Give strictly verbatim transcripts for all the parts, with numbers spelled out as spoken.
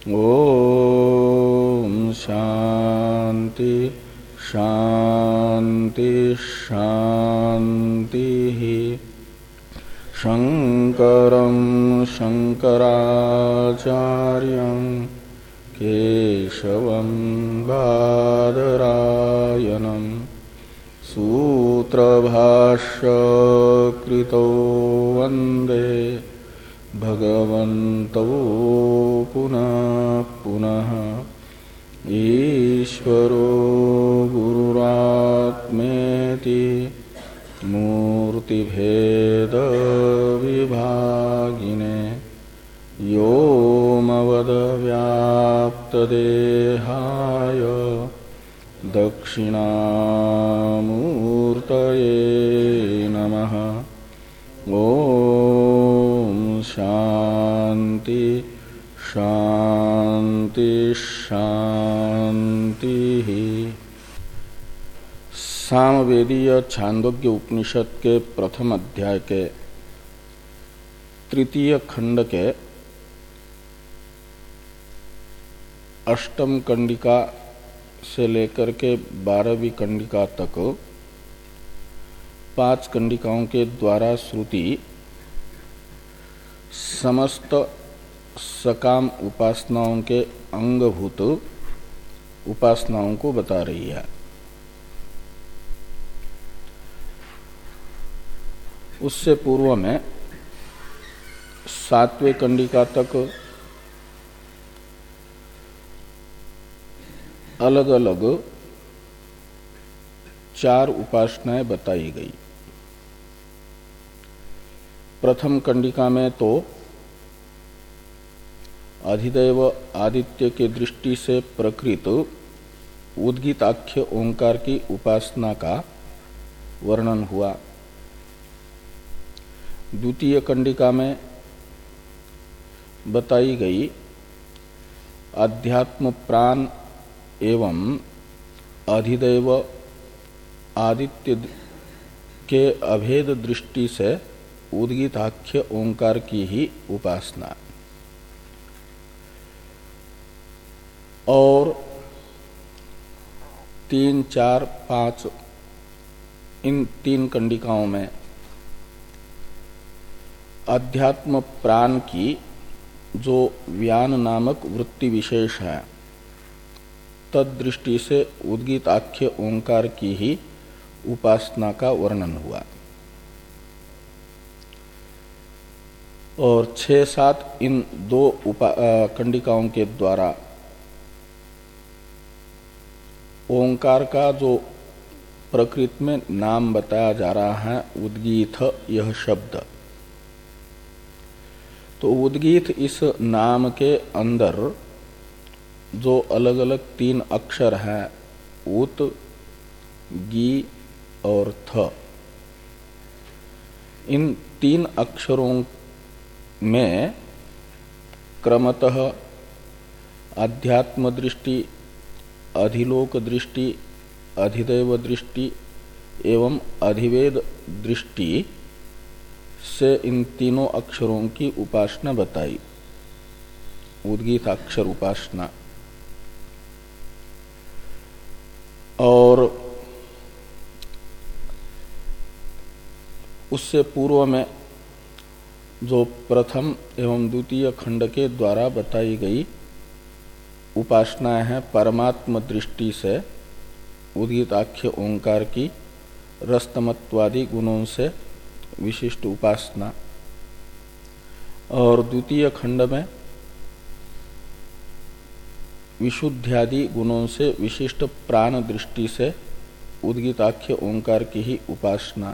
ओम शांति शांति शांति। शंकरं शंकराचार्यं केशवं बादरायणं सूत्रभाष्य कृतो वंदे भगवन्तौ पुनः पुनः। ईश्वरो गुरुरात्मेति मूर्तिभेद विभागिने व्योमवद व्याप्तदेहाय दक्षिणामूर्तये नमः। ओम शांति शांति शांति। सामवेदीय छांदोग्य उपनिषद के प्रथम अध्याय के तृतीय खंड के अष्टम कंडिका से लेकर के बारहवीं कंडिका तक पांच कंडिकाओं के द्वारा श्रुति समस्त सकाम उपासनाओं के अंगभूत उपासनाओं को बता रही है। उससे पूर्व में सातवें कंडिका तक अलग अलग चार उपासनाएं बताई गई। प्रथम कंडिका में तो अधिदैव आदित्य के दृष्टि से प्रकृत उद्गीताख्य ओंकार की उपासना का वर्णन हुआ। द्वितीय कंडिका में बताई गई अध्यात्म प्राण एवं अधिदैव आदित्य के अभेद दृष्टि से उद्गीताख्य ओंकार की ही उपासना। और तीन चार पांच इन तीन कंडिकाओं में अध्यात्म प्राण की जो व्यान नामक वृत्ति विशेष है तदृष्टि से उद्गीताख्य ओंकार की ही उपासना का वर्णन हुआ। और छह सात इन दो कंडिकाओं के द्वारा ओंकार का जो प्रकृत में नाम बताया जा रहा है उद्गीत यह शब्द, तो उद्गीत इस नाम के अंदर जो अलग अलग तीन अक्षर हैं उत गी और थ, इन तीन अक्षरों में क्रमतः अध्यात्म दृष्टि, अधिलोक दृष्टि, अधिदैव दृष्टि एवं अधिवेद दृष्टि से इन तीनों अक्षरों की उपासना बताई, उद्गीत अक्षर उपासना। और उससे पूर्व में जो प्रथम एवं द्वितीय खंड के द्वारा बताई गई उपासनाएं हैं परमात्म दृष्टि से उद्गीताख्य ओंकार की रस्तमत्वादि गुणों से विशिष्ट उपासना। और द्वितीय खंड में विशुद्ध्यादि गुणों से विशिष्ट प्राण दृष्टि से उद्गीताख्य ओंकार की ही उपासना।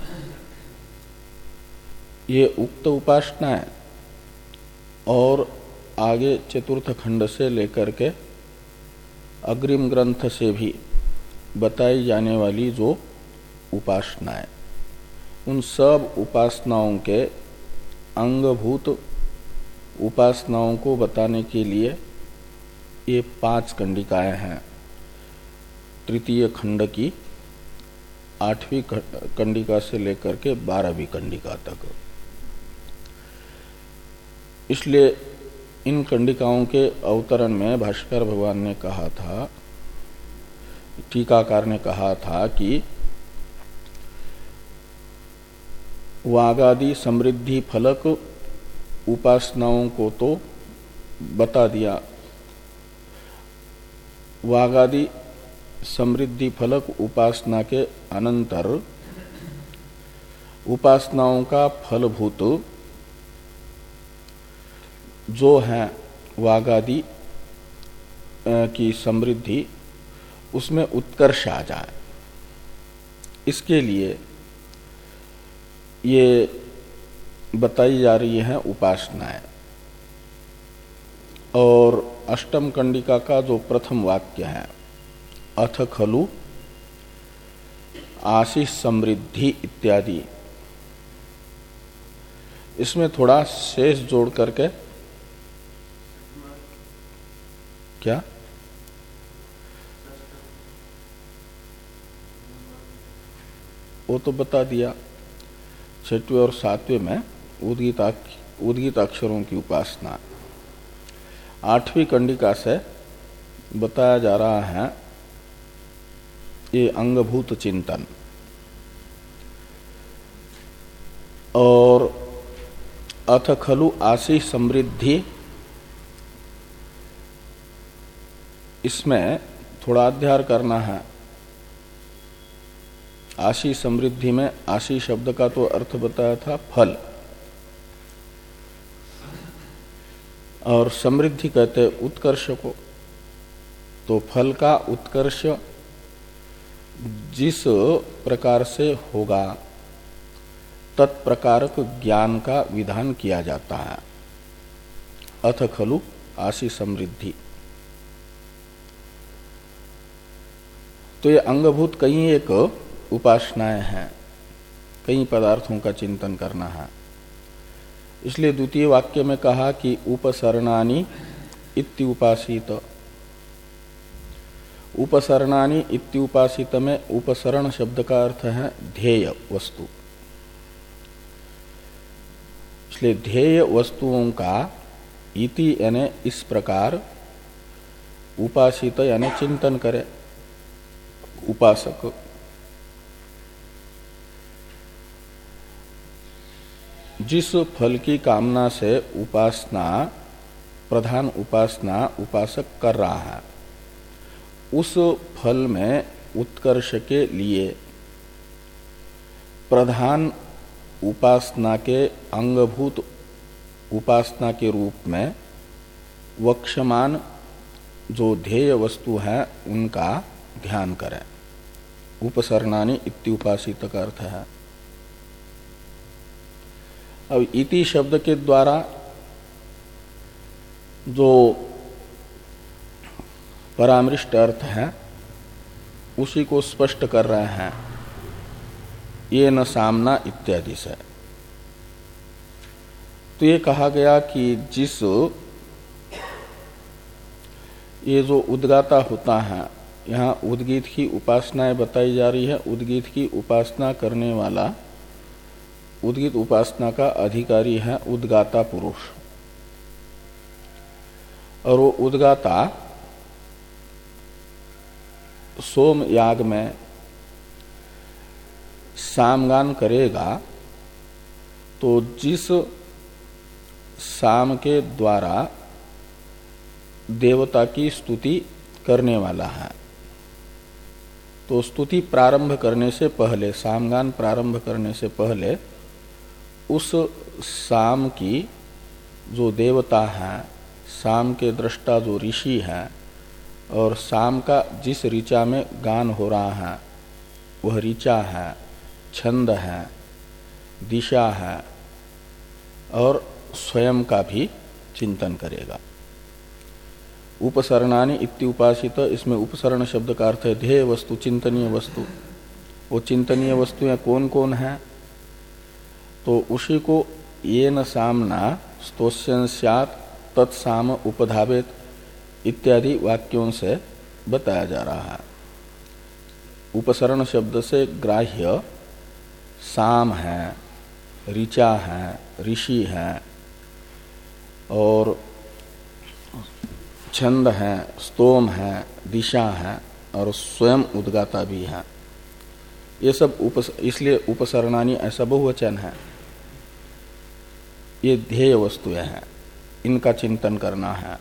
ये उक्त उपासना है। और आगे चतुर्थ खंड से लेकर के अग्रिम ग्रंथ से भी बताई जाने वाली जो उपासना है उन सब उपासनाओं के अंगभूत उपासनाओं को बताने के लिए ये पांच कंडिकाएं हैं तृतीय खंड की आठवीं कंडिका से लेकर के बारहवीं कंडिका तक। इसलिए इन कंडिकाओं के अवतरण में भाष्कर भगवान ने कहा था, टीकाकार ने कहा था कि वागादि समृद्धि फलक उपासनाओं को तो बता दिया, वागादि समृद्धि फलक उपासना के अनंतर उपासनाओं का फलभूत जो है वागादि की समृद्धि, उसमें उत्कर्ष आ जाए, इसके लिए ये बताई जा रही है उपासनाएं। और अष्टम कंडिका का जो प्रथम वाक्य है, अथ खलु आशीष समृद्धि इत्यादि, इसमें थोड़ा शेष जोड़ करके, क्या वो तो बता दिया, छठवें और सातवें में उद्गीत उद्गीत अक्षरों की उपासना। आठवीं कंडिका से बताया जा रहा है ये अंगभूत चिंतन। और अथ खलु आशीष समृद्धि, इसमें थोड़ा अध्ययन करना है। आशीष समृद्धि में आशीष शब्द का तो अर्थ बताया था फल, और समृद्धि कहते उत्कर्ष को। तो फल का उत्कर्ष जिस प्रकार से होगा तत्प्रकारक ज्ञान का विधान किया जाता है। अथ खलु आशीष समृद्धि, तो ये अंगभूत कई एक उपासनाएं हैं, कई पदार्थों का चिंतन करना है। इसलिए द्वितीय वाक्य में कहा कि उपसरणानि इत्युपासित। उपसरणानि इत्युपासित में उपसरण शब्द का अर्थ है ध्येय वस्तु। इसलिए ध्येय वस्तुओं का इति यानी इस प्रकार उपासित यानी चिंतन करे उपासक। जिस फल की कामना से उपासना प्रधान उपासना उपासक कर रहा है, उस फल में उत्कर्ष के लिए प्रधान उपासना के अंगभूत उपासना के रूप में वक्षमान जो ध्येय वस्तु है उनका ध्यान करें। उपसरणानि इत्युपासित का अर्थ है। अब इति शब्द के द्वारा जो परामृष्ट अर्थ है उसी को स्पष्ट कर रहे हैं, ये न सामना इत्यादि से। तो ये कहा गया कि जिस ये जो उद्गाता होता है, यहाँ उद्गीत की उपासनाएं बताई जा रही है। उद्गीत की उपासना करने वाला, उद्गीत उपासना का अधिकारी है उद्गाता पुरुष, और वो उद्गाता सोम याग में सामगान करेगा। तो जिस साम के द्वारा देवता की स्तुति करने वाला है, तो स्तुति प्रारंभ करने से पहले, सामगान प्रारंभ करने से पहले उस साम की जो देवता है, साम के दृष्टा जो ऋषि है, और साम का जिस ऋचा में गान हो रहा है वह ऋचा है, छंद है, दिशा है, और स्वयं का भी चिंतन करेगा। उपसरणानि इत्युपासित, इसमें उपसरण शब्द का अर्थ है ध्येय वस्तु, चिंतनीय वस्तु। वो चिंतनीय वस्तुएं कौन कौन है? तो उसी को ये न सामना स्तोष्यं स्यात् तत्साम उपधावेत इत्यादि वाक्यों से बताया जा रहा है। उपसरण शब्द से ग्राह्य साम है, ऋचा है, ऋषि है, और छंद है, स्तोम है, दिशा है और स्वयं उद्गाता भी है। ये सब उपस, इसलिए उपसरणानी ऐसा बहुवचन है। ये ध्येय वस्तुएं हैं, इनका चिंतन करना है।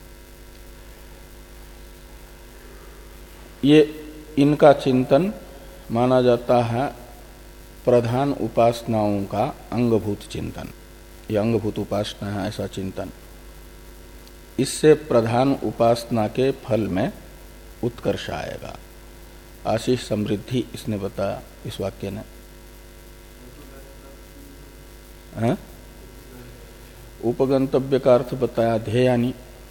ये इनका चिंतन माना जाता है प्रधान उपासनाओं का अंगभूत चिंतन। ये अंगभूत उपासना है ऐसा चिंतन। इससे प्रधान उपासना के फल में उत्कर्ष आएगा। आशीष समृद्धि इसने बताया इस वाक्य ने। है? उपगंतव्य का अर्थ बताया ध्येयानी।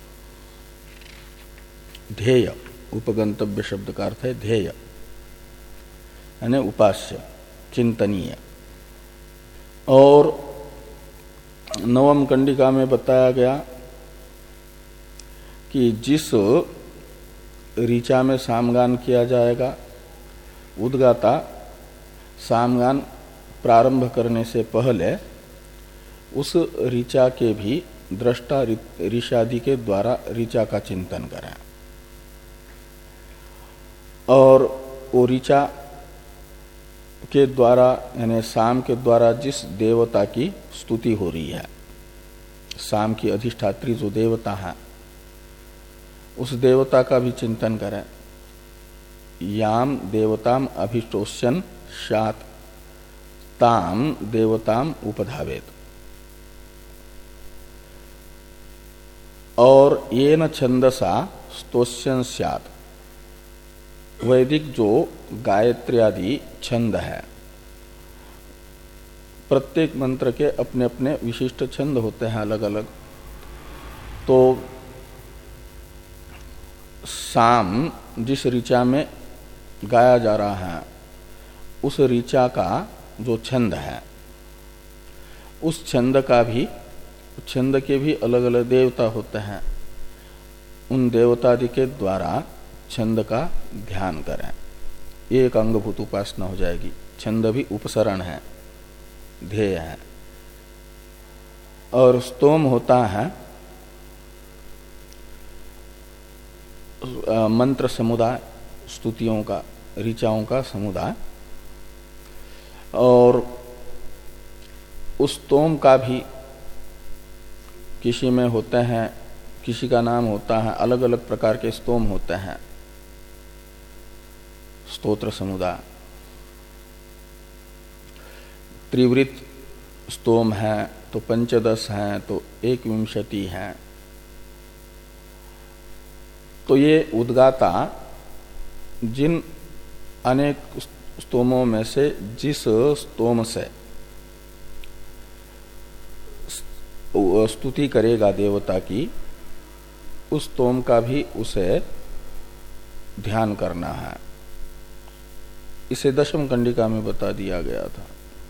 ध्येय, उपगंतव्य शब्द का अर्थ है ध्येय, यानी उपास्य, चिंतनीय। और नवम कंडिका में बताया गया कि जिस ऋचा में सामगान किया जाएगा, उद्गाता सामगान प्रारंभ करने से पहले उस ऋचा के भी दृष्टा ऋषादि के द्वारा ऋचा का चिंतन करें। और वो ऋचा के द्वारा यानी साम के द्वारा जिस देवता की स्तुति हो रही है, साम की अधिष्ठात्री जो देवता है, उस देवता का भी चिंतन करें। याम देवताम अभिष्टोष्यन शात ताम देवताम उपधावेत। और ये न छंदसा स्तोष्यन स्यात्। वैदिक जो गायत्री आदि छंद है, प्रत्येक मंत्र के अपने अपने विशिष्ट छंद होते हैं अलग अलग। तो साम जिस ऋचा में गाया जा रहा है, उस ऋचा का जो छंद है, उस छंद का भी छंद के भी अलग अलग देवता होते हैं। उन देवतादि के द्वारा छंद का ध्यान करें। ये एक अंगभूत उपासना हो जाएगी। छंद भी उपसरण है, ध्येय है। और स्तोम होता है मंत्र समुदाय, स्तुतियों का, ऋचाओं का समुदाय। और उस स्तोम का भी किसी में होते हैं, किसी का नाम होता है, अलग अलग प्रकार के स्तोम होते हैं, स्तोत्र समुदाय। त्रिवृत स्तोम है तो पंचदश है तो एक विंशति है। तो ये उद्गाता जिन अनेक स्तोमों में से जिस स्तोम से स्तुति करेगा देवता की, उस स्तोम का भी उसे ध्यान करना है। इसे दशम कंडिका में बता दिया गया था।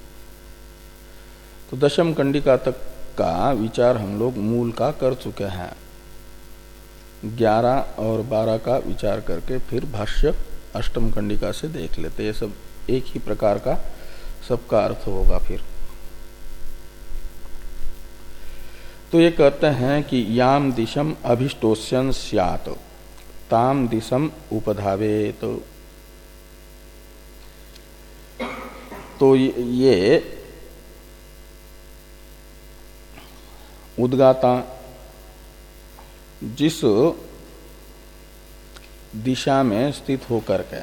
तो दशम कंडिका तक का विचार हम लोग मूल का कर चुके हैं। ग्यारह और बारह का विचार करके फिर भाष्य अष्टम कंडिका से देख लेते। ये सब एक ही प्रकार का सबका अर्थ होगा फिर। तो ये कहते हैं कि याम दिशम अभिष्टोष्यन स्यात् ताम दिशम उपधावेत। तो ये उद्गाता जिस दिशा में स्थित होकर के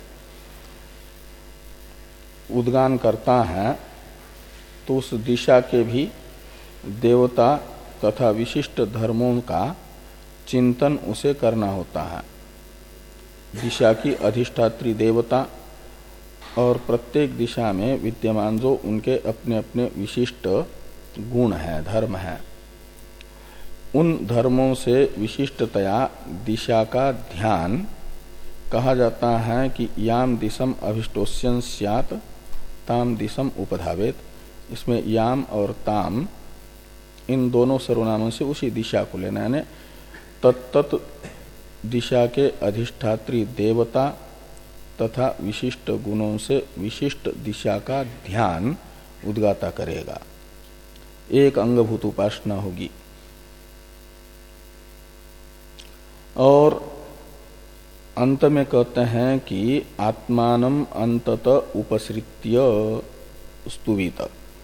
उद्गान करता है, तो उस दिशा के भी देवता तथा विशिष्ट धर्मों का चिंतन उसे करना होता है। दिशा की अधिष्ठात्री देवता और प्रत्येक दिशा में विद्यमान जो उनके अपने अपने विशिष्ट गुण हैं, धर्म हैं, उन धर्मों से विशिष्टतया दिशा का ध्यान कहा जाता है कि याम दिशम अभिष्टोष्यन स्यात् ताम दिशम उपधावेत। इसमें याम और ताम इन दोनों सर्वनामों से उसी दिशा को लेना, यानी तत्त दिशा के अधिष्ठात्री देवता तथा विशिष्ट गुणों से विशिष्ट दिशा का ध्यान उद्गाता करेगा। एक अंगभूत उपासना होगी। और अंत में कहते हैं कि आत्मानम अंतत उपसृत्य स्तुवित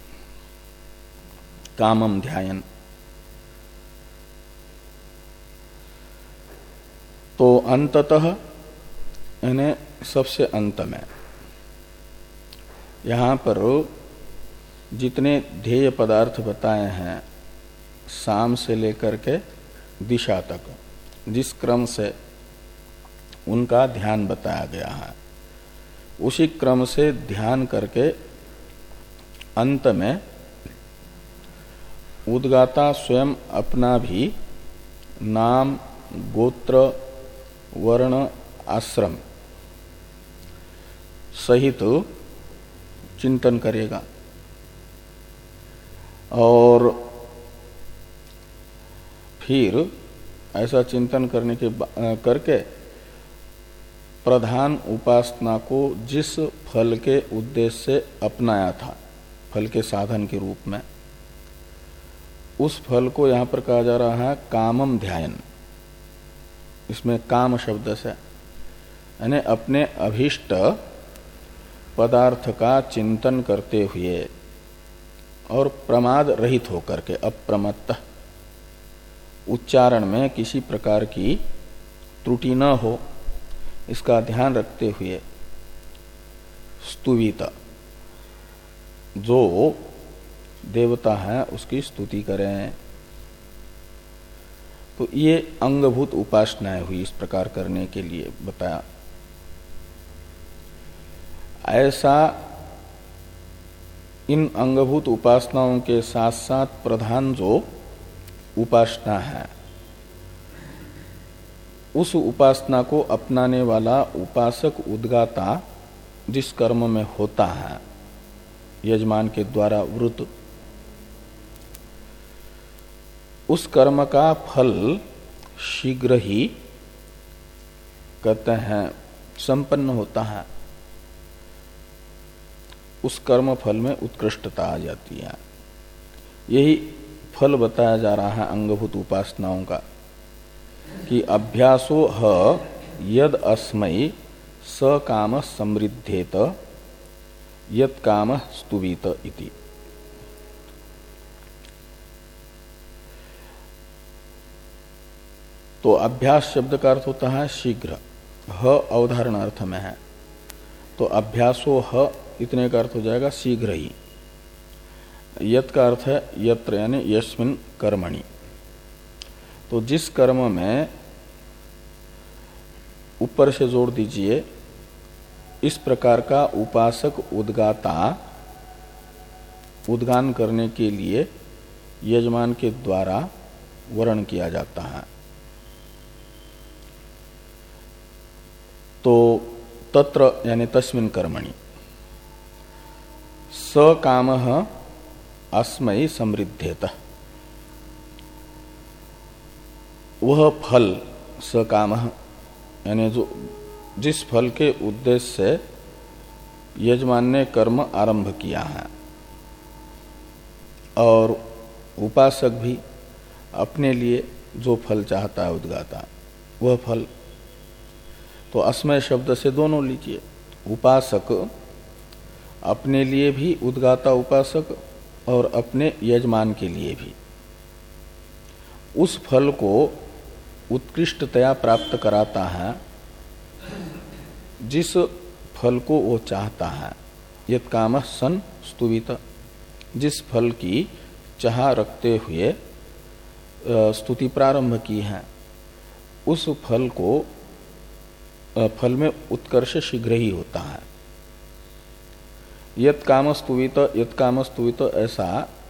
कामम ध्यायन। तो अंततः यानी सबसे अंत में, यहाँ पर जितने ध्येय पदार्थ बताए हैं साम से लेकर के दिशा तक, जिस क्रम से उनका ध्यान बताया गया है, उसी क्रम से ध्यान करके अंत में उद्गाता स्वयं अपना भी नाम, गोत्र, वर्ण, आश्रम सहित चिंतन करेगा और फिर ऐसा चिंतन करने के करके प्रधान उपासना को जिस फल के उद्देश्य से अपनाया था, फल के साधन के रूप में, उस फल को यहां पर कहा जा रहा है कामम ध्यायन। इसमें काम शब्द से यानी अपने अभीष्ट पदार्थ का चिंतन करते हुए और प्रमाद रहित होकर के, अप्रमत्त, उच्चारण में किसी प्रकार की त्रुटि न हो, इसका ध्यान रखते हुए स्तुवित, जो देवता है उसकी स्तुति करें। तो ये अंगभूत उपासनाएं हुई इस प्रकार करने के लिए बताया। ऐसा इन अंगभूत उपासनाओं के साथ साथ प्रधान जो उपासना है, उस उपासना को अपनाने वाला उपासक उद्गाता जिस कर्म में होता है यजमान के द्वारा वृत, उस कर्म का फल शीघ्र ही कहते हैं संपन्न होता है। उस कर्म फल में उत्कृष्टता आ जाती है। यही फल बताया जा रहा है अंगभूत उपासनाओं का कि अभ्यासो ह यद अस्मै स काम समृद्धेत यत काम स्तुवित इति। तो अभ्यास शब्द का अर्थ होता है शीघ्र, ह अवधारण अर्थ में है, तो अभ्यासो ह इतने का अर्थ हो जाएगा शीघ्र ही। यत का अर्थ है यत्र यानी यस्मिन कर्मणि। तो जिस कर्म में ऊपर से जोड़ दीजिए, इस प्रकार का उपासक उद्गाता उद्गान करने के लिए यजमान के द्वारा वर्ण किया जाता है। तो तत्र यानी तस्मिन् कर्मणि स कामः अस्मै समृद्धेत, वह फल स कामः यानी जो जिस फल के उद्देश्य से यजमान ने कर्म आरंभ किया है, और उपासक भी अपने लिए जो फल चाहता है उद्गाता, वह फल। तो अस्मय शब्द से दोनों लीजिए, उपासक अपने लिए भी उद्गाता उपासक और अपने यजमान के लिए भी उस फल को उत्कृष्टतया प्राप्त कराता है जिस फल को वो चाहता है। यत् कामः सन स्तुवित, जिस फल की चाह रखते हुए स्तुति प्रारंभ की है, उस फल को फल में उत्कर्ष शीघ्र ही होता है। यत् काम स्तुवित, यत् काम स्तुवित ऐसा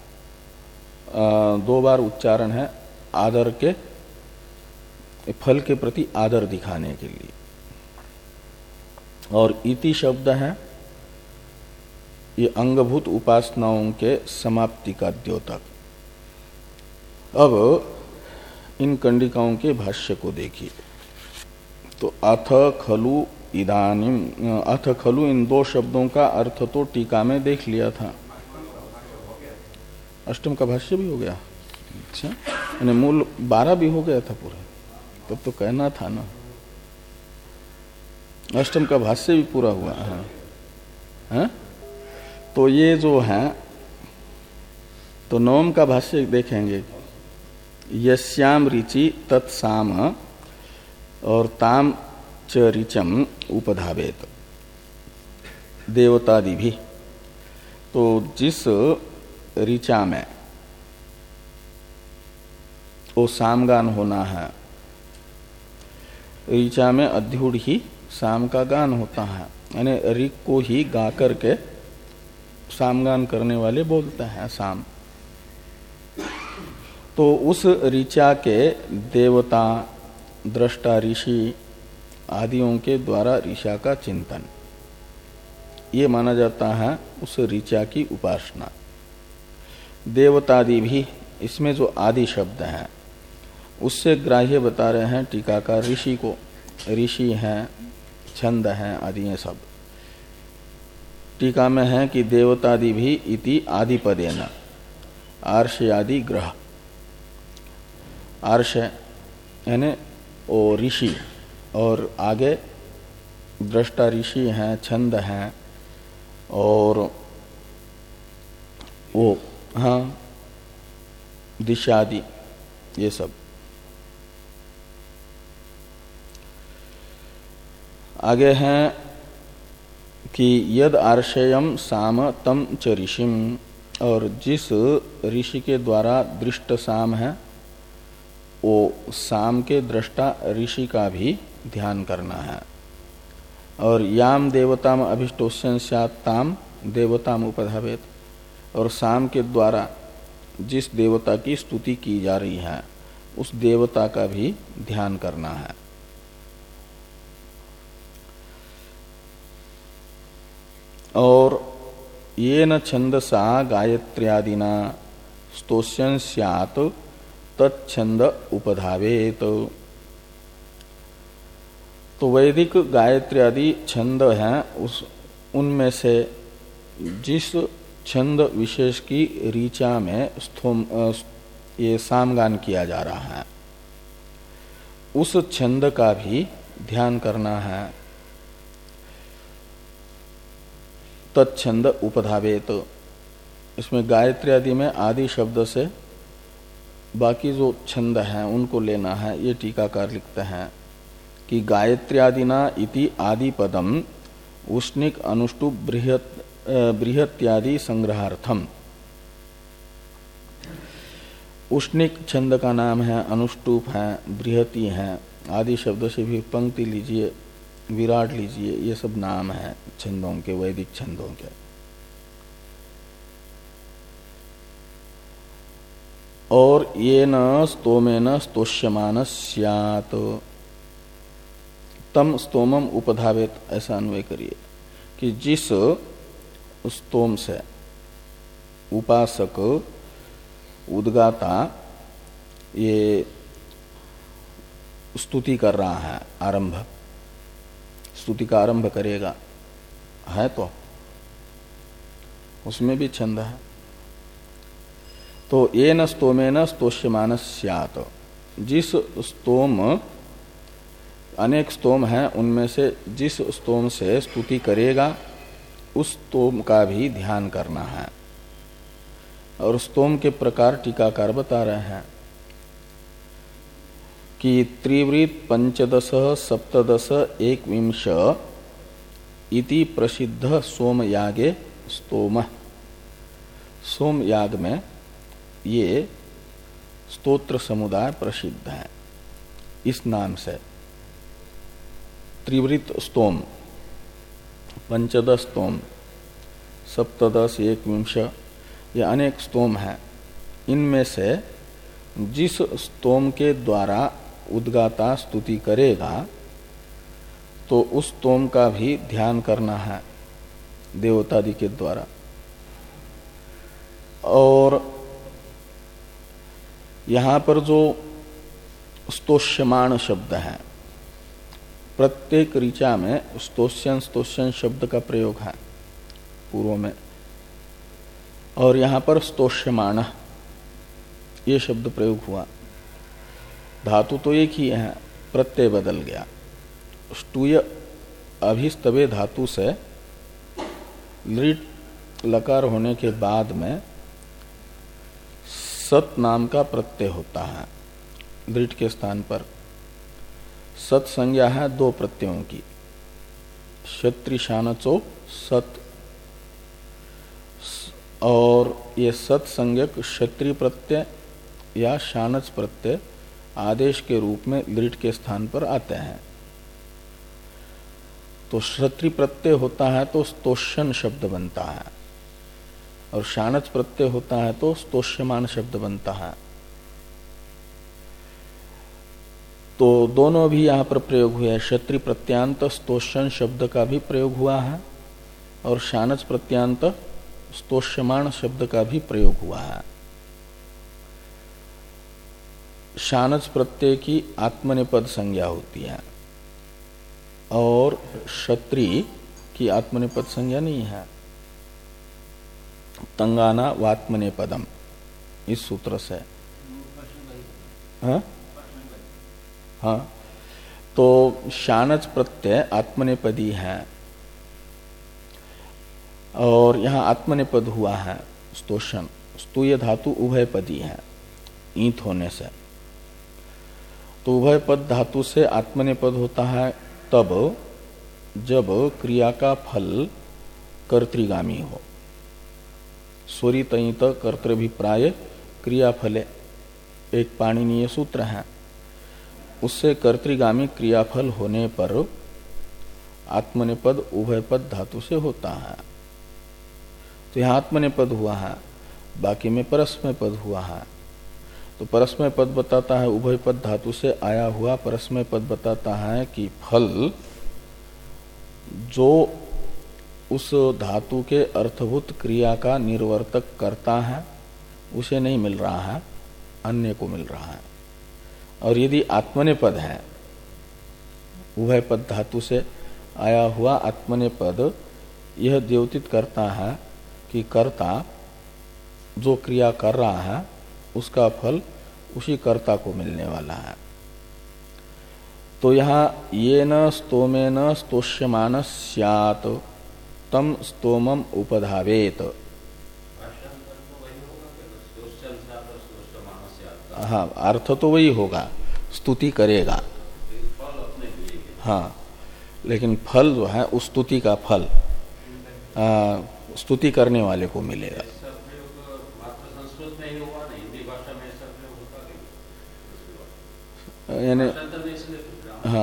दो बार उच्चारण है आदर के, फल के प्रति आदर दिखाने के लिए। और इति शब्द है ये अंगभूत उपासनाओं के समाप्ति का द्योतक। अब इन कंडिकाओं के भाष्य को देखिए। तो अथ खलु इदानीम, अथ खलु इन दो शब्दों का अर्थ तो टीका में देख लिया था। अष्टम का भाष्य भी हो गया। अच्छा, यानी मूल बारह भी हो गया था पूरा। तो तो कहना था ना, अष्टम का भाष्य भी पूरा हुआ है, है? तो ये जो है, तो नवम का भाष्य देखेंगे, यस्याम रिचि तत्साम और ताम च रिचम उपधावेत देवतादि भी। तो जिस ऋचा में वो सामगान होना है, ऋचा में अध्युढ़ ही साम का गान होता है, यानी ऋक को ही गा करके सामगान करने वाले बोलते हैं साम। तो उस ऋचा के देवता, दृष्टा, ऋषि आदियों के द्वारा ऋषा का चिंतन, ये माना जाता है उस ऋचा की उपासना। देवतादि भी, इसमें जो आदि शब्द है उससे ग्राह्य बता रहे हैं टीकाकार ऋषि को। ऋषि हैं, छंद हैं, आदि हैं सब। टीका में है कि देवतादि भी इति आदिपदेन आर्ष आदि ग्रह। आर्ष यानी ओ ऋषि, और आगे दृष्टा ऋषि हैं, छंद हैं, और वो हाँ दिशादि, ये सब। आगे हैं कि यद आर्षयम साम तम च ऋषिम, और जिस ऋषि के द्वारा दृष्ट साम है वो साम के दृष्टा ऋषि का भी ध्यान करना है। और याम देवताम अभिष्टोष्यन स्यात् ताम देवताम उपधावेत, और साम के द्वारा जिस देवता की स्तुति की जा रही है उस देवता का भी ध्यान करना है। और ये न छंदसा गायत्र्यादिना स्तोष्यन स्यात् तच्छंद उपधावेत। तो वैदिक गायत्री आदि छंद हैं, उस उनमें से जिस छंद विशेष की ऋचा में स्थोम ये सामगान किया जा रहा है उस छंद का भी ध्यान करना है। तच्छंद उपधावेत, इसमें गायत्री आदि में आदि शब्द से बाकी जो छंद हैं उनको लेना है। ये टीकाकार लिखते हैं कि गायत्र्यादिना इति आदि पदम उष्णिक अनुष्टुप बृहत बृहत्यादि संग्रहार्थम। उष्णिक छंद का नाम है, अनुष्टुप है, बृहति है, आदि शब्द से भी पंक्ति लीजिए, विराट लीजिए, ये सब नाम है छंदों के, वैदिक छंदों के। और ये न स्तोमेन स्तोष्यमान स्यात् तम स्तोमम उपधावेत, ऐसा अन्वय करिए कि जिस स्तोम से उपासक उद्गाता ये स्तुति कर रहा है, आरंभ स्तुति का आरंभ करेगा है, तो उसमें भी छंद है। तो ये न स्तोमेन स्तोष्यमान स्यात्, जिस स्तोम, अनेक स्तोम हैं, उनमें से जिस स्तोम से स्तुति करेगा उस स्तोम का भी ध्यान करना है। और स्तोम के प्रकार टीकाकार बता रहे हैं कि त्रिवृत पंचदश सप्तदश एकविंश इति प्रसिद्ध सोम यागे स्तोम। सोम याग में ये स्तोत्र समुदाय प्रसिद्ध है इस नाम से। त्रिवृत स्तोम, पंचदश स्तोम, सप्तदश एकविंश, ये अनेक स्तोम हैं। इनमें से जिस स्तोम के द्वारा उद्गाता स्तुति करेगा तो उस स्तोम का भी ध्यान करना है देवतादि के द्वारा। और यहां पर जो स्तोष्यमाण शब्द है, प्रत्येक ऋचा में स्तोष्यन स्तोष्यन शब्द का प्रयोग है पूर्व में, और यहां पर स्तोष्यमाण ये शब्द प्रयोग हुआ। धातु तो एक ही है, प्रत्यय बदल गया। ष्टूय अभिस्तवे धातु से लृट लकार होने के बाद में सत नाम का प्रत्यय होता है। दृढ़ के स्थान पर सत संज्ञा है दो प्रत्ययों की, क्षत्रि शानचो सत, और ये सत संज्ञक क्षत्रि प्रत्यय या शानच प्रत्यय आदेश के रूप में दृढ़ के स्थान पर आते हैं। तो क्षत्रि प्रत्यय होता है तो स्तोष्यन शब्द बनता है, और शानच प्रत्यय होता है तो स्तोष्यमान शब्द बनता है। तो दोनों भी यहाँ पर प्रयोग हुए हैं। क्षत्रि प्रत्यांत स्तोष्यन शब्द का भी प्रयोग हुआ है और शानच प्रत्यांत स्तोष्यमान शब्द का भी प्रयोग हुआ है। शानच प्रत्यय की आत्मनेपद संज्ञा होती है और क्षत्रि की आत्मनेपद संज्ञा नहीं है। तंगाना वात्मनेपदम इस सूत्र से। हाँ हाँ, तो शानच प्रत्यय आत्मनेपदी है और यहाँ आत्मनेपद हुआ है स्तोषण। स्तूय धातु उभयपदी है ईंत होने से, तो उभयपद धातु से आत्मनेपद होता है तब जब क्रिया का फल कर्तृगामी हो। स्वरितयित कर्तृभिप्राय क्रियाफले एक पाणिनीय सूत्र है, उससे कर्तृगामी क्रियाफल होने पर आत्मनेपद उभयपद धातु से होता है। तो यहाँ आत्मनेपद हुआ है, बाकी में परस्मय पद हुआ है। तो परस्मय पद बताता है उभयपद धातु से आया हुआ परस्मय पद बताता है कि फल जो उस धातु के अर्थभूत क्रिया का निर्वर्तक करता है उसे नहीं मिल रहा है, अन्य को मिल रहा है। और यदि आत्मनेपद है, उभयपद धातु से आया हुआ आत्मनेपद यह द्योतित करता है कि कर्ता जो क्रिया कर रहा है उसका फल उसी कर्ता को मिलने वाला है। तो यहाँ ये न स्तोमेन स्तोष्यमान स्यात् तम स्तोमम उपधावेत। हाँ, अर्थ तो वही होगा, स्तुति करेगा। हाँ, लेकिन फल जो है उस स्तुति का फल आ, स्तुति करने वाले को मिलेगा। यानी हाँ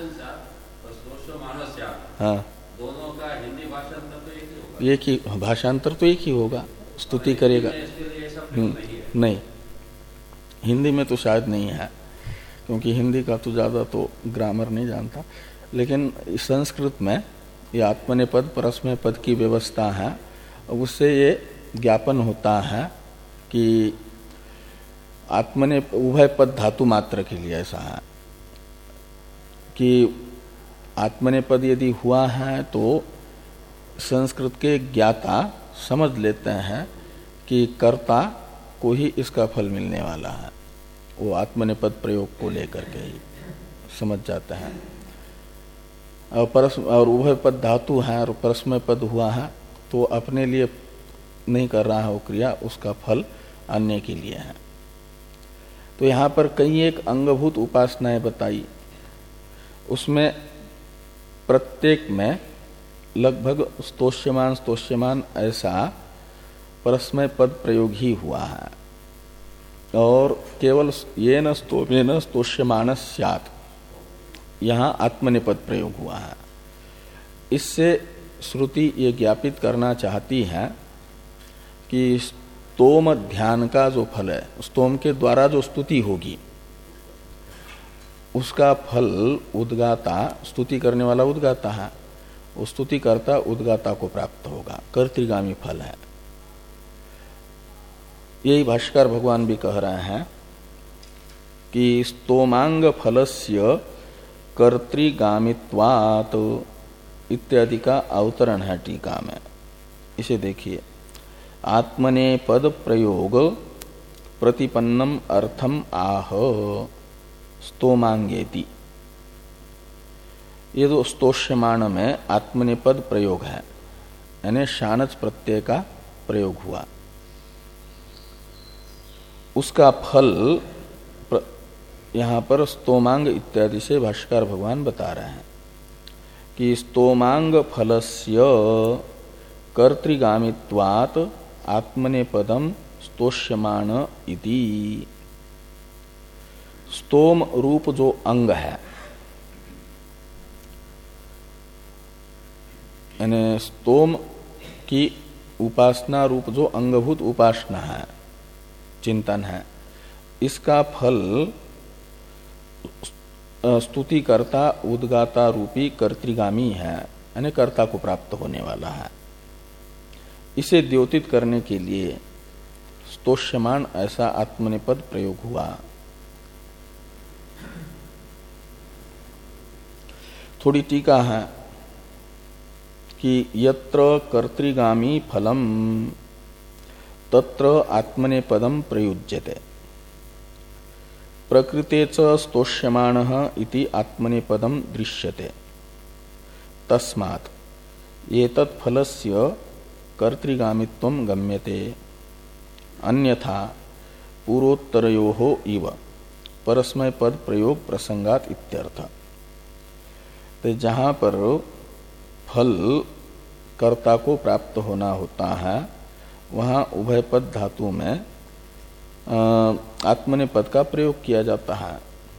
हाँ, दोनों का हिंदी भाषांतर तो एक ही होगा। एक ही भाषांतर तो एक ही होगा, स्तुति करेगा। नहीं, हिंदी में तो शायद नहीं है, क्योंकि हिंदी का तो ज्यादा तो ग्रामर नहीं जानता। लेकिन संस्कृत में ये आत्मनेपद परस्मय पद की व्यवस्था है, उससे ये ज्ञापन होता है कि आत्मने उभय पद धातु मात्र के लिए ऐसा है कि आत्मनेपद यदि हुआ है तो संस्कृत के ज्ञाता समझ लेते हैं कि कर्ता को ही इसका फल मिलने वाला है। वो आत्मनेपद प्रयोग को लेकर के ही समझ जाते हैं। और परस्म और उभय पद धातु है और परस्मय पद हुआ है तो अपने लिए नहीं कर रहा है वो क्रिया, उसका फल अन्य के लिए है। तो यहाँ पर कई एक अंगभूत उपासनाएं बताई, उसमें प्रत्येक में लगभग स्तोष्यमान स्तोष्यमान ऐसा परस्मय पद प्रयोग ही हुआ है। और केवल ये न स्तोमेन स्तोष्यमान स्यात् यहाँ आत्मनेपद प्रयोग हुआ है। इससे श्रुति ये ज्ञापित करना चाहती है कि स्तोम ध्यान का जो फल है, स्तोम के द्वारा जो स्तुति होगी उसका फल उद्गाता, स्तुति करने वाला उद्गाता है, वो स्तुति करता उद्गाता को प्राप्त होगा, कर्तृगामी फल है। यही भाष्यकार भगवान भी कह रहे हैं कि स्तोमांग फलस्य कर्तृगामित्वात् इत्यादि का अवतरण है टीका में। इसे देखिए, आत्मनेपद प्रयोग प्रतिपन्नम अर्थम आह स्तोमांगेति, ये तो स्तोष्यमाण में आत्मनेपद प्रयोग है, यानी शानच प्रत्यय का प्रयोग हुआ। उसका फल यहां पर स्तोमांग इत्यादि से भाष्यकार भगवान बता रहे हैं कि स्तोमांग फलस्य कर्तृगामित्वात् आत्मनेपदम स्तोष्यमाण इति। स्तोम रूप जो अंग है, यानी स्तोम की उपासना रूप जो अंगभूत उपासना है, चिंतन है, इसका फल स्तुतिकर्ता उद्गाता रूपी कर्तृगामी है, यानी कर्ता को प्राप्त होने वाला है। इसे द्योतित करने के लिए स्तोष्यमान ऐसा आत्मनेपद प्रयोग हुआ। थोड़ी टीका है कि यत्र कर्तृगामी फलम तत्र आत्मनेपदम प्रयुज्यते प्रकृतेच स्तोष्यमाणः इति आत्मनेपदम दृश्यते तस्मात् एतत् फलस्य कर्तृगामित्वं गम्यते अन्यथा पूर्वोत्तरयोः इव परस्मय पद प्रयोग प्रसंगात इत्यर्थ। तो जहाँ पर फल कर्ता को प्राप्त होना होता है वहाँ उभय पद धातु में आत्मनेपद का प्रयोग किया जाता है,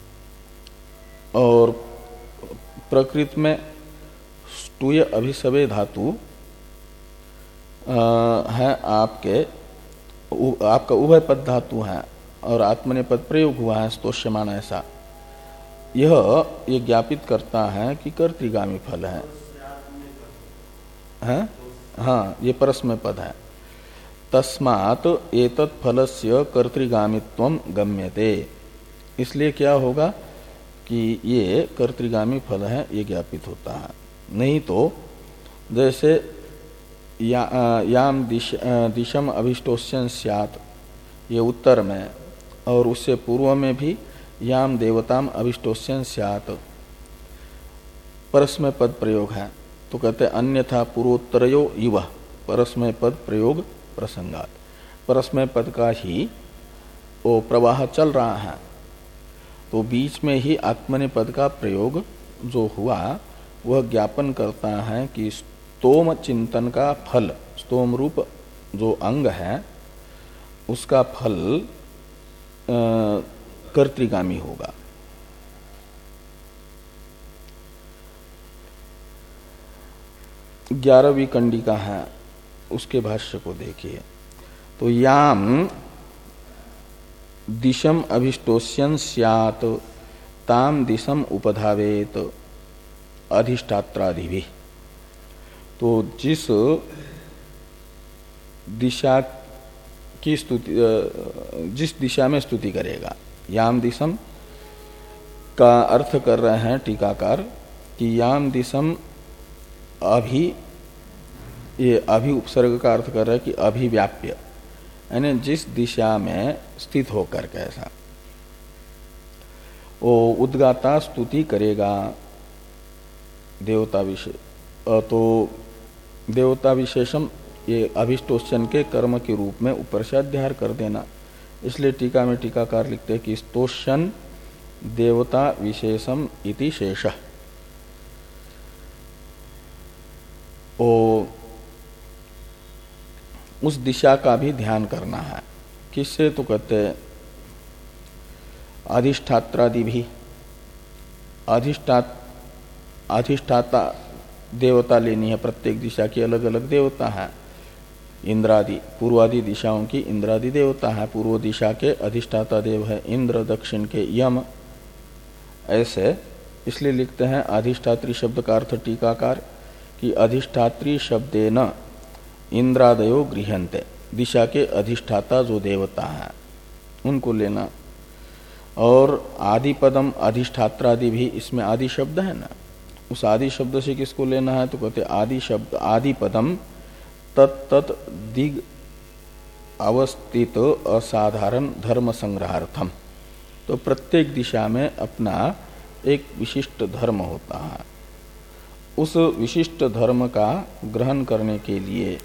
और प्रकृति में स्तूय अभिसवे धातु है आपके आपका उभय पद धातु है और आत्मनेपद प्रयोग हुआ है स्तोष्यमान ऐसा। यह ये ज्ञापित करता है कि कर्तृगामी फल है, है? हाँ, ये परस्मय पद है। तस्मात् एतत् फलस्य कर्तृगामित्वं गम्यते, इसलिए क्या होगा कि ये कर्तृगामी फल है, ये ज्ञापित होता है। नहीं तो जैसे या, याम दिश, दिशम अभिष्टोष्यन स्यात्, ये उत्तर में, और उससे पूर्व में भी याम देवताम अभिष्टोष्यन स्यात् परस्मय पद प्रयोग है, तो कहते अन्यथा पूर्वोत्तरयो इव परस्मय पद प्रयोग प्रसंगात। परस्मय पद का ही वो प्रवाह चल रहा है, तो बीच में ही आत्मनेपद का प्रयोग जो हुआ वह ज्ञापन करता है कि स्तोम चिंतन का फल, स्तोम रूप जो अंग है उसका फल कर्तृगामी होगा। ग्यारहवीं कंडिका है, उसके भाष्य को देखिए। तो याम दिशम अभिष्टोष्यन स्यात् ताम दिशम उपधावेत अधिष्ठात्रादि भी। तो जिस दिशा की स्तुति, जिस दिशा में स्तुति करेगा, याम दिशम का अर्थ कर रहे हैं टीकाकार कि याम दिशम अभि, ये अभि उपसर्ग का अर्थ कर रहा है कि अभिव्याप्य, यानी जिस दिशा में स्थित होकर कैसा वो उद्गाता स्तुति करेगा देवता विशेष, तो देवता विशेषम ये अभिष्टोषण के कर्म के रूप में ऊपर से अध्याय कर देना। इसलिए टीका में टीकाकार लिखते हैं कि स्तोषण देवता विशेषम इति शेषः। ओ उस दिशा का भी ध्यान करना है। किससे? तो कहते अधिष्ठात्रादि भी, अधिष्ठात अधिष्ठाता देवता लेनी है, प्रत्येक दिशा की अलग अलग देवता है। इंद्रादि, पूर्वादि दिशाओं की इंद्रादि देवता है, पूर्व दिशा के अधिष्ठाता देव है इंद्र, दक्षिण के यम। ऐसे इसलिए लिखते हैं अधिष्ठात्री शब्द का अर्थ टीकाकार कि अधिष्ठात्री शब्देन इंद्रादयो गृह्यन्ते, दिशा के अधिष्ठाता जो देवता है उनको लेना। और आदि पदम अधिष्ठात्रादि भी, इसमें आदि शब्द है ना, उस आदि शब्द से किसको लेना है? तो कहते आदि शब्द आदि पदम तत्त दिग अवस्थित असाधारण धर्म संग्रहार्थम। तो प्रत्येक दिशा में अपना एक विशिष्ट धर्म होता है, उस विशिष्ट धर्म का ग्रहण करने के लिए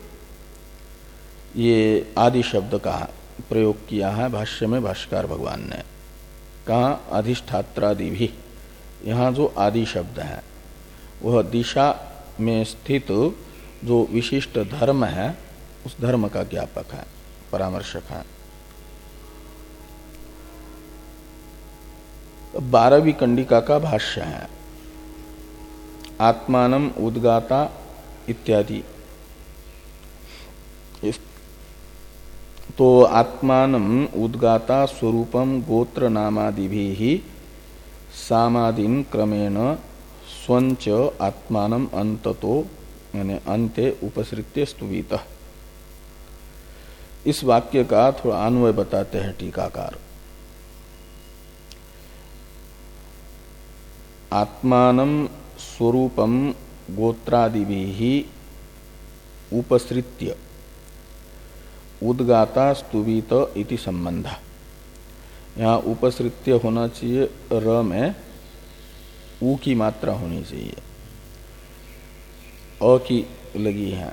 ये आदि शब्द का प्रयोग किया है भाष्य में भाष्यकार भगवान ने। कहा अधिष्ठात्रादि भी, यहाँ जो आदि शब्द है वह दिशा में स्थित जो विशिष्ट धर्म है उस धर्म का ज्ञापक है, परामर्शक है। बारहवीं कंडिका का भाष्य है आत्मानम उद्गाता इत्यादि। तो आत्मानम उद्गाता स्वरूपम गोत्र नामादि भी सामादीन क्रमेण स्वंच आत्मानम अंततो यानी अंते उपसृत्य स्तुवित। इस वाक्य का थोड़ा अन्वय बताते हैं टीकाकार। आत्मानम स्वरूपम गोत्रादिभिः उपसृत्य उद्गाता स्तुवित इति संबंध। यहाँ उपसृत्य होना चाहिए, र में ऊ की मात्रा होनी चाहिए, अ की लगी है,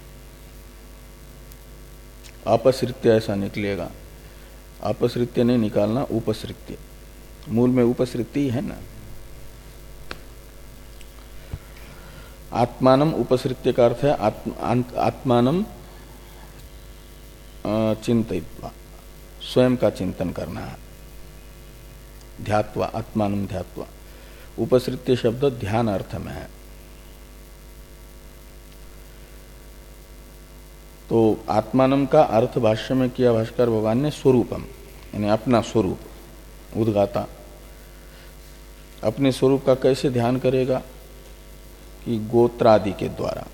अपसृत्य ऐसा निकलेगा। अपसृत्य नहीं निकालना, उपसृत्य। मूल में उपसृत्य है ना। आत्मानम उपसृत्य का अर्थ है आत्म, आत्मानम चिंतयित्वा, स्वयं का चिंतन करना है। ध्यात्वा, आत्मानम ध्यात्वा। उपसृत्य शब्द ध्यान अर्थ में है। तो आत्मानम का अर्थ भाष्य में किया भाष्कर भगवान ने स्वरूपम, यानी अपना स्वरूप। उद्गाता अपने स्वरूप का कैसे ध्यान करेगा कि गोत्रादि के द्वारा।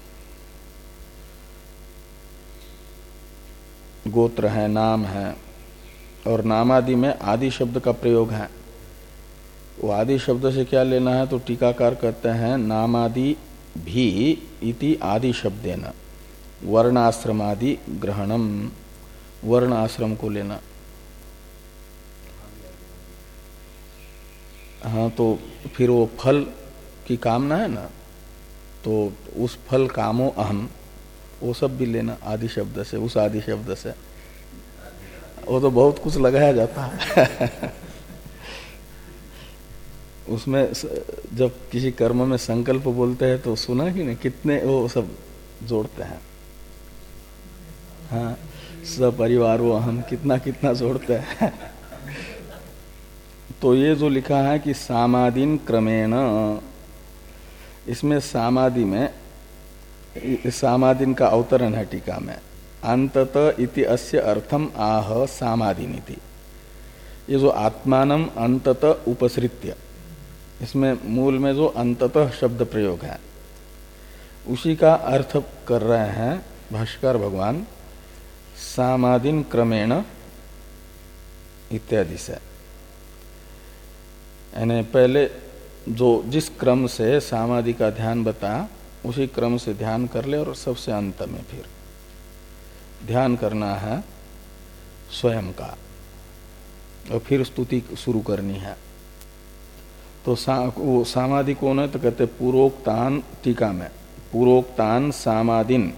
गोत्र है, नाम है, और नामादि में आदि शब्द का प्रयोग है। वो आदि शब्द से क्या लेना है, तो टीकाकार कहते हैं नामादि भी इति आदि शब्देन वर्णाश्रमादि ग्रहणम। वर्ण आश्रम को लेना। हाँ, तो फिर वो फल की कामना है ना, तो उस फल कामो अहम, वो सब भी लेना आदि शब्द से, उस आदि शब्द से। वो तो बहुत कुछ लगाया जाता है उसमें जब किसी कर्म में संकल्प बोलते हैं तो सुना कि नहीं, कितने वो सब जोड़ते हैं। हाँ, सपरिवार वो हम कितना कितना जोड़ते हैं तो ये जो लिखा है कि सामादीन क्रमेण, इसमें सामादि में, सामादीन का अवतरण है टीका में, अंतत इति अस्य अर्थम आह सामादीन इति। ये जो आत्मानम अंतत उपसृत्य, इसमें मूल में जो अंततः शब्द प्रयोग है उसी का अर्थ कर रहे हैं भाष्यकार भगवान सामादीन क्रमेण इत्यादि से। यानी पहले जो जिस क्रम से सामादि का ध्यान बताया उसी क्रम से ध्यान कर ले, और सबसे अंत में फिर ध्यान करना है स्वयं का, और फिर स्तुति शुरू करनी है। तो सा, वो सामादि कौन है, तो कहते पूर्वोक्तान, टीका में पूर्वोक्तान सामादीन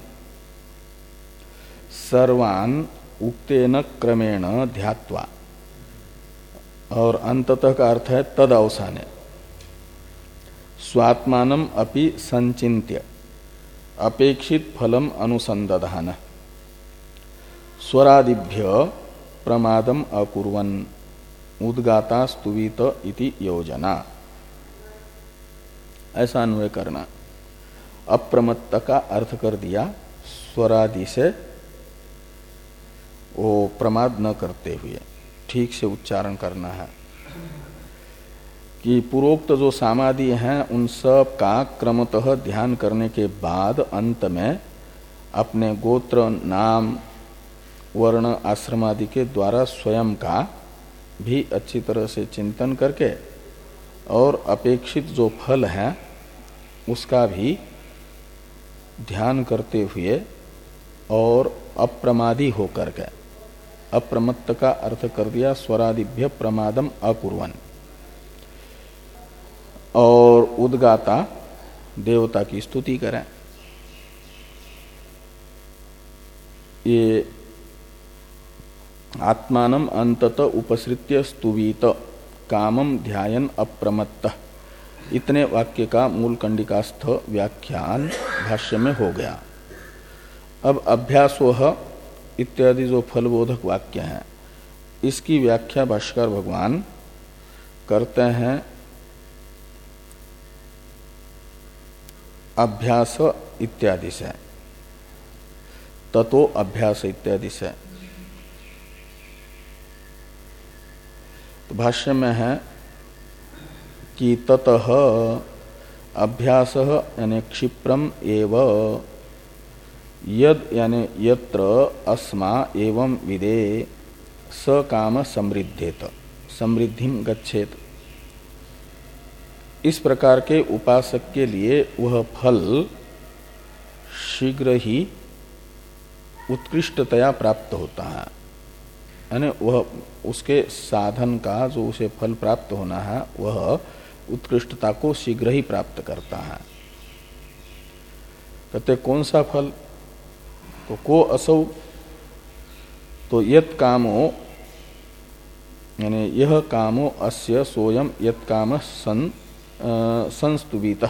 सर्वान उक्तेन क्रमेण ध्यात्वा, और अंततः का अर्थ है तद अवसाने स्वात्मानम अपि संचिन्त्य अपेक्षित फलम अनुसंदधान स्वरादिभ्य प्रमादम अकुर्वन् उद्गाता स्तुवित इति योजना। ऐसा अन्वय करना। अप्रमत्त का अर्थ कर दिया स्वरादि से वो प्रमाद न करते हुए ठीक से उच्चारण करना है कि पूर्वोक्त जो सामादि हैं उन सब का क्रमतः ध्यान करने के बाद अंत में अपने गोत्र, नाम, वर्ण, आश्रम आदि के द्वारा स्वयं का भी अच्छी तरह से चिंतन करके और अपेक्षित जो फल है उसका भी ध्यान करते हुए और अप्रमादी होकर के, अप्रमत्त का अर्थ कर दिया स्वरादिभ्य प्रमादम अकुर्वन्, और उद्गाता देवता की स्तुति करें। ये आत्मानम अंतत उपसृत्य स्तुवीत कामम ध्यायन अप्रमत्त, इतने वाक्य का मूल कंडिकास्थ व्याख्यान भाष्य में हो गया। अब अभ्यासोह इत्यादि जो फलबोधक वाक्य हैं, इसकी व्याख्या भाष्कर भगवान करते हैं अभ्यास इत्यादि से, ततो अभ्यास इत्यादि से। तो भाष्य में है कि ततः अभ्यास यानी क्षिप्रम एव यद यानी यत्र अस्मा एवं विदे स काम समृद्धेत समृद्धिम गच्छेत। इस प्रकार के उपासक के लिए वह फल शीघ्र ही उत्कृष्टतया प्राप्त होता है, यानी वह उसके साधन का जो उसे फल प्राप्त होना है वह उत्कृष्टता को शीघ्र ही प्राप्त करता है। कहते कौन सा फल? तो को असौ, तो यत कामो यानी यह कामो अस्य सोयम यत काम सन संस्तुवित।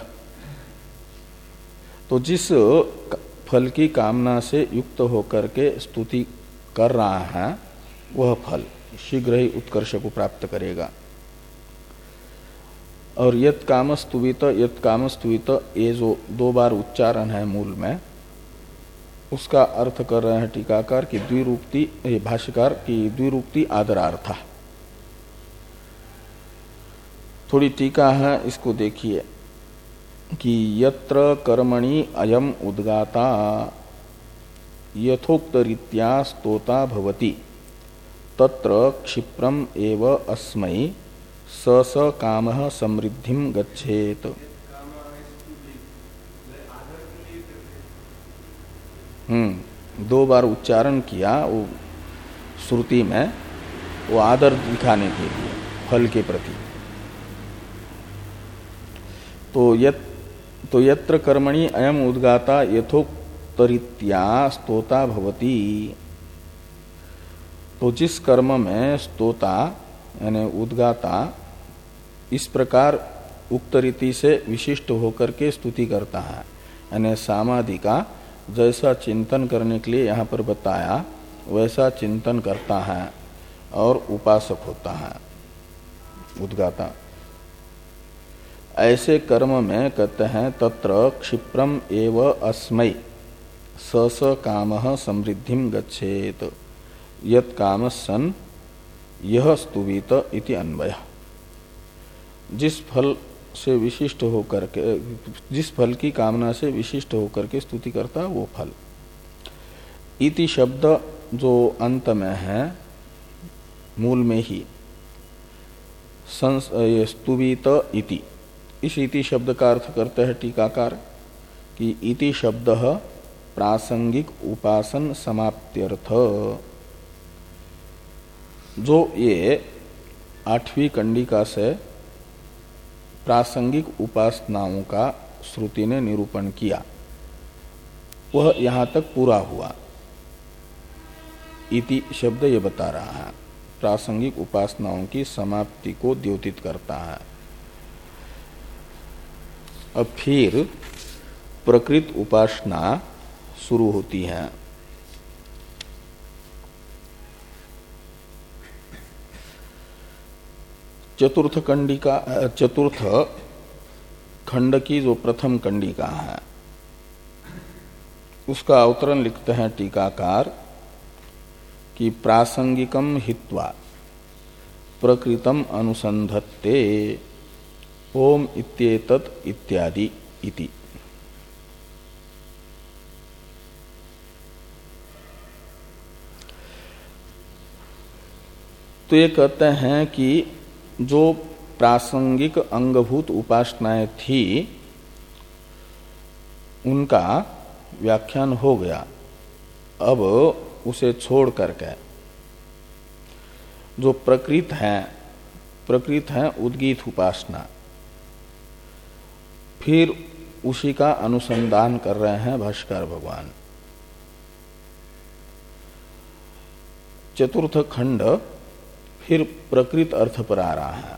तो जिस फल की कामना से युक्त होकर के स्तुति कर रहा है वह फल शीघ्र ही उत्कर्ष को प्राप्त करेगा। और यत काम स्तुवित यत काम स्तुवित ये जो दो बार उच्चारण है मूल में, उसका अर्थ कर रहे हैं टीकाकार की द्विरूक्ति, भाष्यकार की द्विरूक्ति आदरार्था। थोड़ी टीका है, इसको देखिए कि यत्र कर्मणि अयम उद्गाता यथोक्त रीत्या स्तोता भवति तत्र क्षिप्रम एव अस्मै स स कामः समृद्धिम गच्छेत। हम्म दो बार उच्चारण किया वो श्रुति में, वो आदर दिखाने के लिए फल के प्रति। तो यत तो यत्र कर्मणि अयम उद्गाता यथोक्तरीत्या स्तोता भवति। तो जिस कर्म में स्तोता यानी उद्गाता इस प्रकार उक्त रीति से विशिष्ट होकर के स्तुति करता है, यानी सामादि का जैसा चिंतन करने के लिए यहाँ पर बताया वैसा चिंतन करता है और उपासक होता है उद्गाता। ऐसे कर्म में कहते हैं तत्र क्षिप्रम एव अस्मै स स कामः समृद्धिम गच्छेत यत् काम सन यह स्तुवित इति अन्वय। जिस फल से विशिष्ट होकर के जिस फल की कामना से विशिष्ट होकर के स्तुति करता है वो फल। इति शब्द जो अंत में है मूल में ही स्तुवित इति, इस इति शब्द का अर्थ करते हैं टीकाकार कि इति शब्द प्रासंगिक उपासन समाप्त्यर्थ। जो ये आठवीं कंडिका से प्रासंगिक उपासनाओं का श्रुति ने निरूपण किया वह यहां तक पूरा हुआ। इति शब्द ये बता रहा है प्रासंगिक उपासनाओं की समाप्ति को द्योतित करता है। अब फिर प्रकृत उपासना शुरू होती है। चतुर्थ कंडिका चतुर्थ खंड की जो प्रथम कंडिका है उसका अवतरण लिखते हैं टीकाकार कि प्रासंगिकम हित्वा प्रकृतम अनुसंधत्ते ओम इत्येतत् इत्यादि इति। तो ये कहते हैं कि जो प्रासंगिक अंगभूत उपासनाएं थी उनका व्याख्यान हो गया। अब उसे छोड़ करके जो प्रकृत है प्रकृत है उद्गीत उपासना, फिर उसी का अनुसंधान कर रहे हैं भाष्यकार भगवान। चतुर्थ खंड फिर प्रकृत अर्थ पर आ रहा है।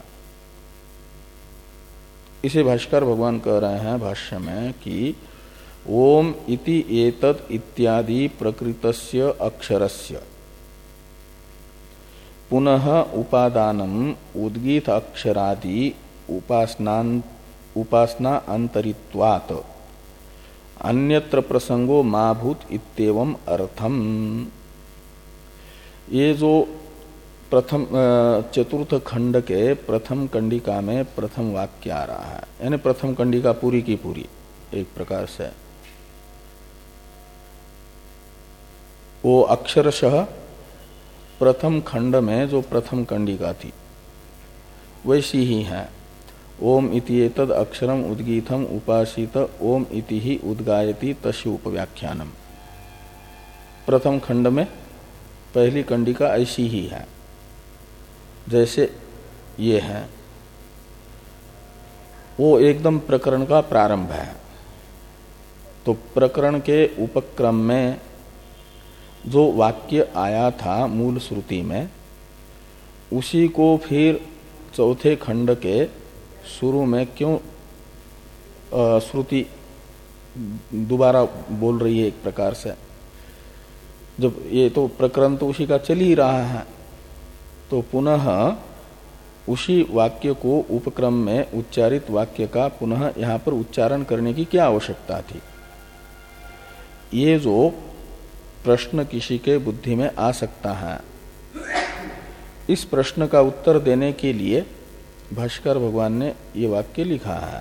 इसे भाष्यकार भगवान कह रहे हैं भाष्य में कि ओम इति एतत् इत्यादि प्रकृतस्य अक्षरस्य पुनः उपादानम उद्गीत अक्षरादि उपासना उपासना अंतरित्वात् अन्यत्र प्रसंगो माभूत इत्येवं अर्थम। ये जो प्रथम चतुर्थ खंड के प्रथम कंडिका में प्रथम वाक्य आ रहा है, यानी प्रथम कंडिका पूरी की पूरी एक प्रकार से वो अक्षरशः प्रथम खंड में जो प्रथम कंडिका थी वैसी ही है। ओम इति एतद् अक्षरम उद्गीतम उपासित ओम इति ही उद्गायति तस्य उपव्याख्यानम। प्रथम खंड में पहली कंडिका ऐसी ही है जैसे ये है, वो एकदम प्रकरण का प्रारंभ है। तो प्रकरण के उपक्रम में जो वाक्य आया था मूल श्रुति में, उसी को फिर चौथे खंड के शुरू में क्यों श्रुति दोबारा बोल रही है एक प्रकार से, जब ये तो प्रकरण तो उसी का चल ही रहा है, तो पुनः उसी वाक्य को उपक्रम में उच्चारित वाक्य का पुनः यहाँ पर उच्चारण करने की क्या आवश्यकता थी। ये जो प्रश्न किसी के बुद्धि में आ सकता है, इस प्रश्न का उत्तर देने के लिए भाष्कर भगवान ने ये वाक्य लिखा है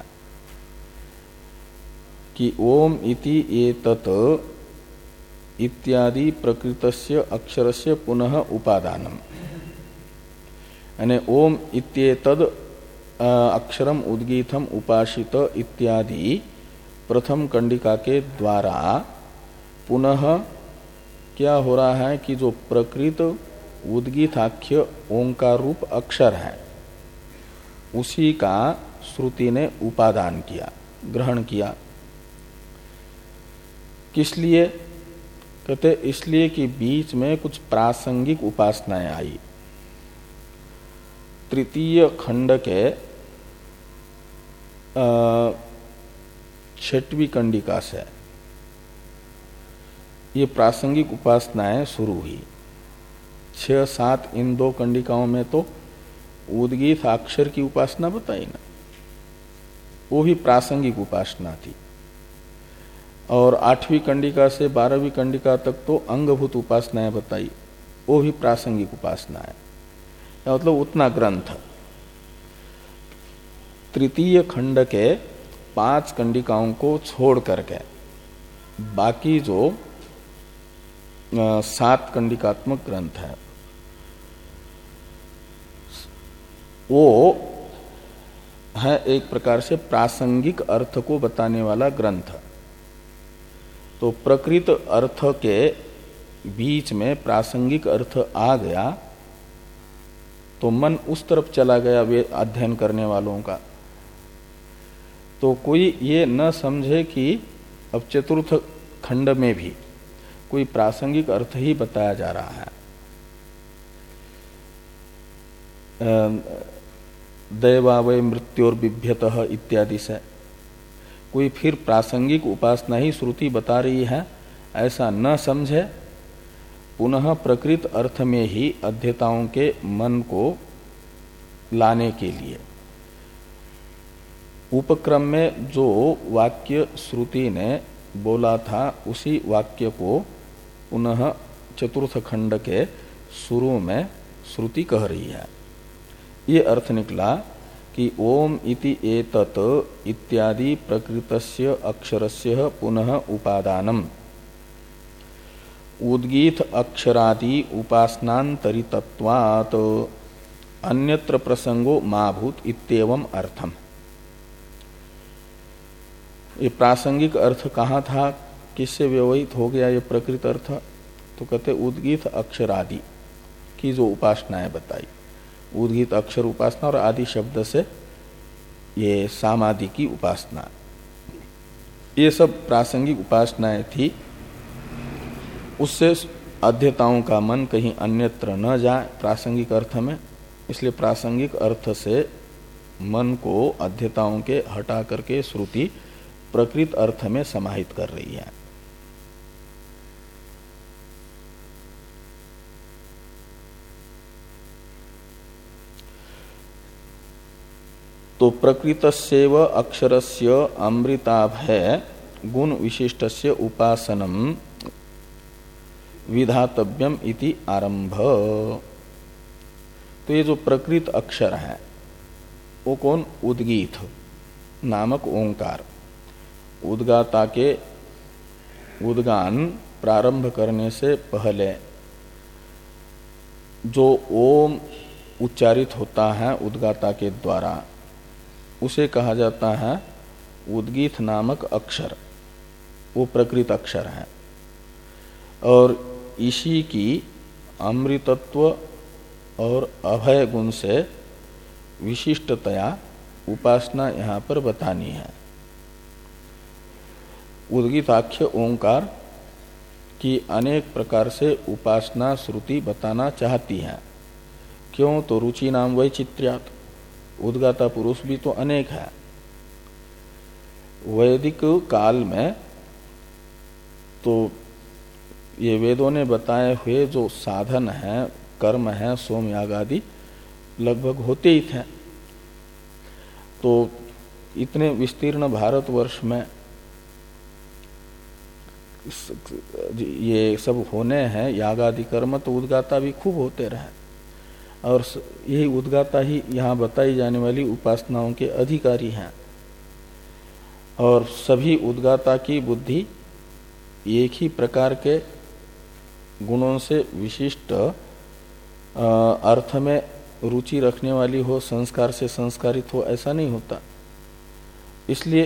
कि ओम इति एतत् इत्यादि प्रकृतस्य अक्षरस्य पुनः उपादानम, यानी ओम इत्येतद् अक्षरम उद्गीतम उपासित इत्यादि प्रथम कंडिका के द्वारा पुनः क्या हो रहा है कि जो प्रकृत उद्गीताख्य ओंकार रूप अक्षर है उसी का श्रुति ने उपादान किया, ग्रहण किया। किस लिए कहते, इसलिए कि बीच में कुछ प्रासंगिक उपासनाएं आई। तृतीय खंड के छठवीं कंडिका से ये प्रासंगिक उपासनाएं शुरू हुई। छह सात इन दो कंडिकाओं में तो उद्गीत अक्षर की उपासना बताई ना, वो भी प्रासंगिक उपासना थी। और आठवीं कंडिका से बारहवीं कंडिका तक तो अंगभूत उपासनाएं बताई, वो भी प्रासंगिक उपासना है, मतलब उतना ग्रंथ। तृतीय खंड के पांच कंडिकाओं को छोड़ करके बाकी जो आ, सात कंडिकात्मक ग्रंथ है वो है एक प्रकार से प्रासंगिक अर्थ को बताने वाला ग्रंथ। तो प्रकृत अर्थ के बीच में प्रासंगिक अर्थ आ गया तो मन उस तरफ चला गया वे अध्ययन करने वालों का। तो कोई ये न समझे कि अब चतुर्थ खंड में भी कोई प्रासंगिक अर्थ ही बताया जा रहा है। दैवावय मृत्योर्बिभ्यतः इत्यादि से कोई फिर प्रासंगिक उपासना ही श्रुति बता रही है ऐसा न समझे, पुनः प्रकृत अर्थ में ही अध्येताओं के मन को लाने के लिए उपक्रम में जो वाक्य श्रुति ने बोला था उसी वाक्य को पुनः चतुर्थ खंड के शुरू में श्रुति कह रही है। ये अर्थ निकला कि ओम इति एतत् इत्यादि प्रकृतस्य अक्षरस्य पुनः उपादानम उद्गीत अक्षरादि उपासनांतरितत्वात् अन्यत्र प्रसंगो माभूत इत्येवं अर्थम। ये प्रासंगिक अर्थ कहाँ था, किससे व्यवहित हो गया ये प्रकृत अर्थ, तो कहते उद्गीत अक्षरादि की जो उपासनाएं बताई। उद्गीत अक्षर उपासना और आदि शब्द से ये सामादि की उपासना। ये सब प्रासंगिक उपासनाएं थी। उससे अध्यताओं का मन कहीं अन्यत्र न जाए प्रासंगिक अर्थ में, इसलिए प्रासंगिक अर्थ से मन को अध्यताओं के हटा करके श्रुति प्रकृत अर्थ में समाहित कर रही है। तो प्रकृतस्यैव अक्षरस्य अमृताभय गुण विशिष्टस्य उपासनम विधातव्यम इति आरंभ। तो ये जो प्रकृत अक्षर है वो कौन? उद्गीत नामक ओंकार। उद्गाता के उद्गान प्रारंभ करने से पहले जो ओम उच्चारित होता है उद्गाता के द्वारा, उसे कहा जाता है उद्गीत नामक अक्षर। वो प्रकृत अक्षर है और इसी की अमृतत्व और अभय गुण से विशिष्टतया उपासना यहाँ पर बतानी है। उद्गीताख्य ओंकार की अनेक प्रकार से उपासना श्रुति बताना चाहती है। क्यों? तो रुचि नाम वैचित्र्यात्, उद्गाता पुरुष भी तो अनेक है। वैदिक काल में तो ये वेदों ने बताए हुए जो साधन है, कर्म है, सोम याग आदि लगभग होते ही थे। तो इतने विस्तीर्ण भारतवर्ष में ये सब होने हैं याग आदि कर्म, तो उद्गाता भी खूब होते रहे और यही उद्गाता ही यहाँ बताई जाने वाली उपासनाओं के अधिकारी हैं। और सभी उद्गाता की बुद्धि एक ही प्रकार के गुणों से विशिष्ट अर्थ में रुचि रखने वाली हो, संस्कार से संस्कारित हो, ऐसा नहीं होता। इसलिए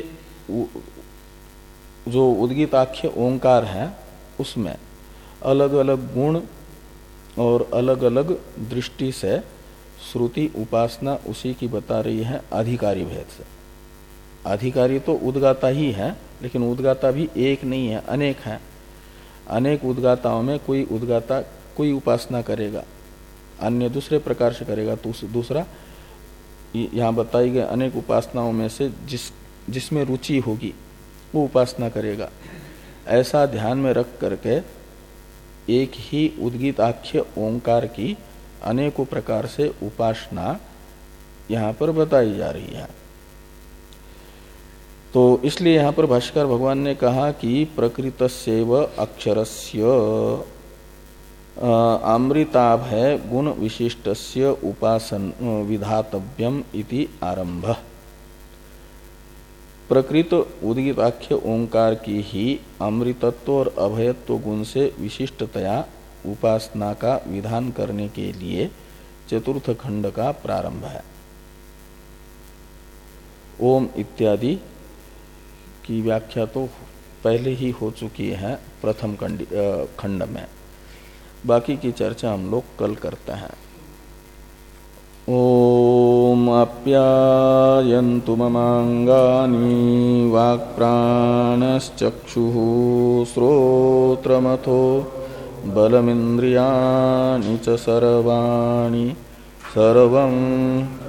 जो उद्गीताख्य ओंकार है उसमें अलग अलग गुण और अलग अलग दृष्टि से श्रुति उपासना उसी की बता रही है अधिकारी भेद से। अधिकारी तो उद्गाता ही है, लेकिन उद्गाता भी एक नहीं है, अनेक है। अनेक उद्गाताओं में कोई उद्गाता कोई उपासना करेगा, अन्य दूसरे प्रकार से करेगा, तो दूसरा यहाँ बताई गई अनेक उपासनाओं में से जिस जिसमें रुचि होगी वो उपासना करेगा। ऐसा ध्यान में रख करके एक ही उद्गीताख्य ओंकार की अनेकों प्रकार से उपासना यहाँ पर बताई जा रही है। तो इसलिए यहाँ पर भाष्यकार भगवान ने कहा कि प्रकृतस्यैव अक्षरस्य अमृताभय गुण विशिष्टस्य उपासन विधातव्यम इति आरंभ। प्रकृत उद्गीताख्य ओंकार की ही अमृतत्व और अभयत्व गुण से विशिष्टतया उपासना का विधान करने के लिए चतुर्थ खंड का प्रारंभ है। ओम इत्यादि की व्याख्या तो पहले ही हो चुकी है प्रथम खंड में, बाकी की चर्चा हम लोग कल करते हैं। ओम आप्यायन्तु ममांगानि वाक्प्राणश्चक्षुः श्रोत्रमथो बलमिन्द्रियाणि च सर्वाणि सर्वं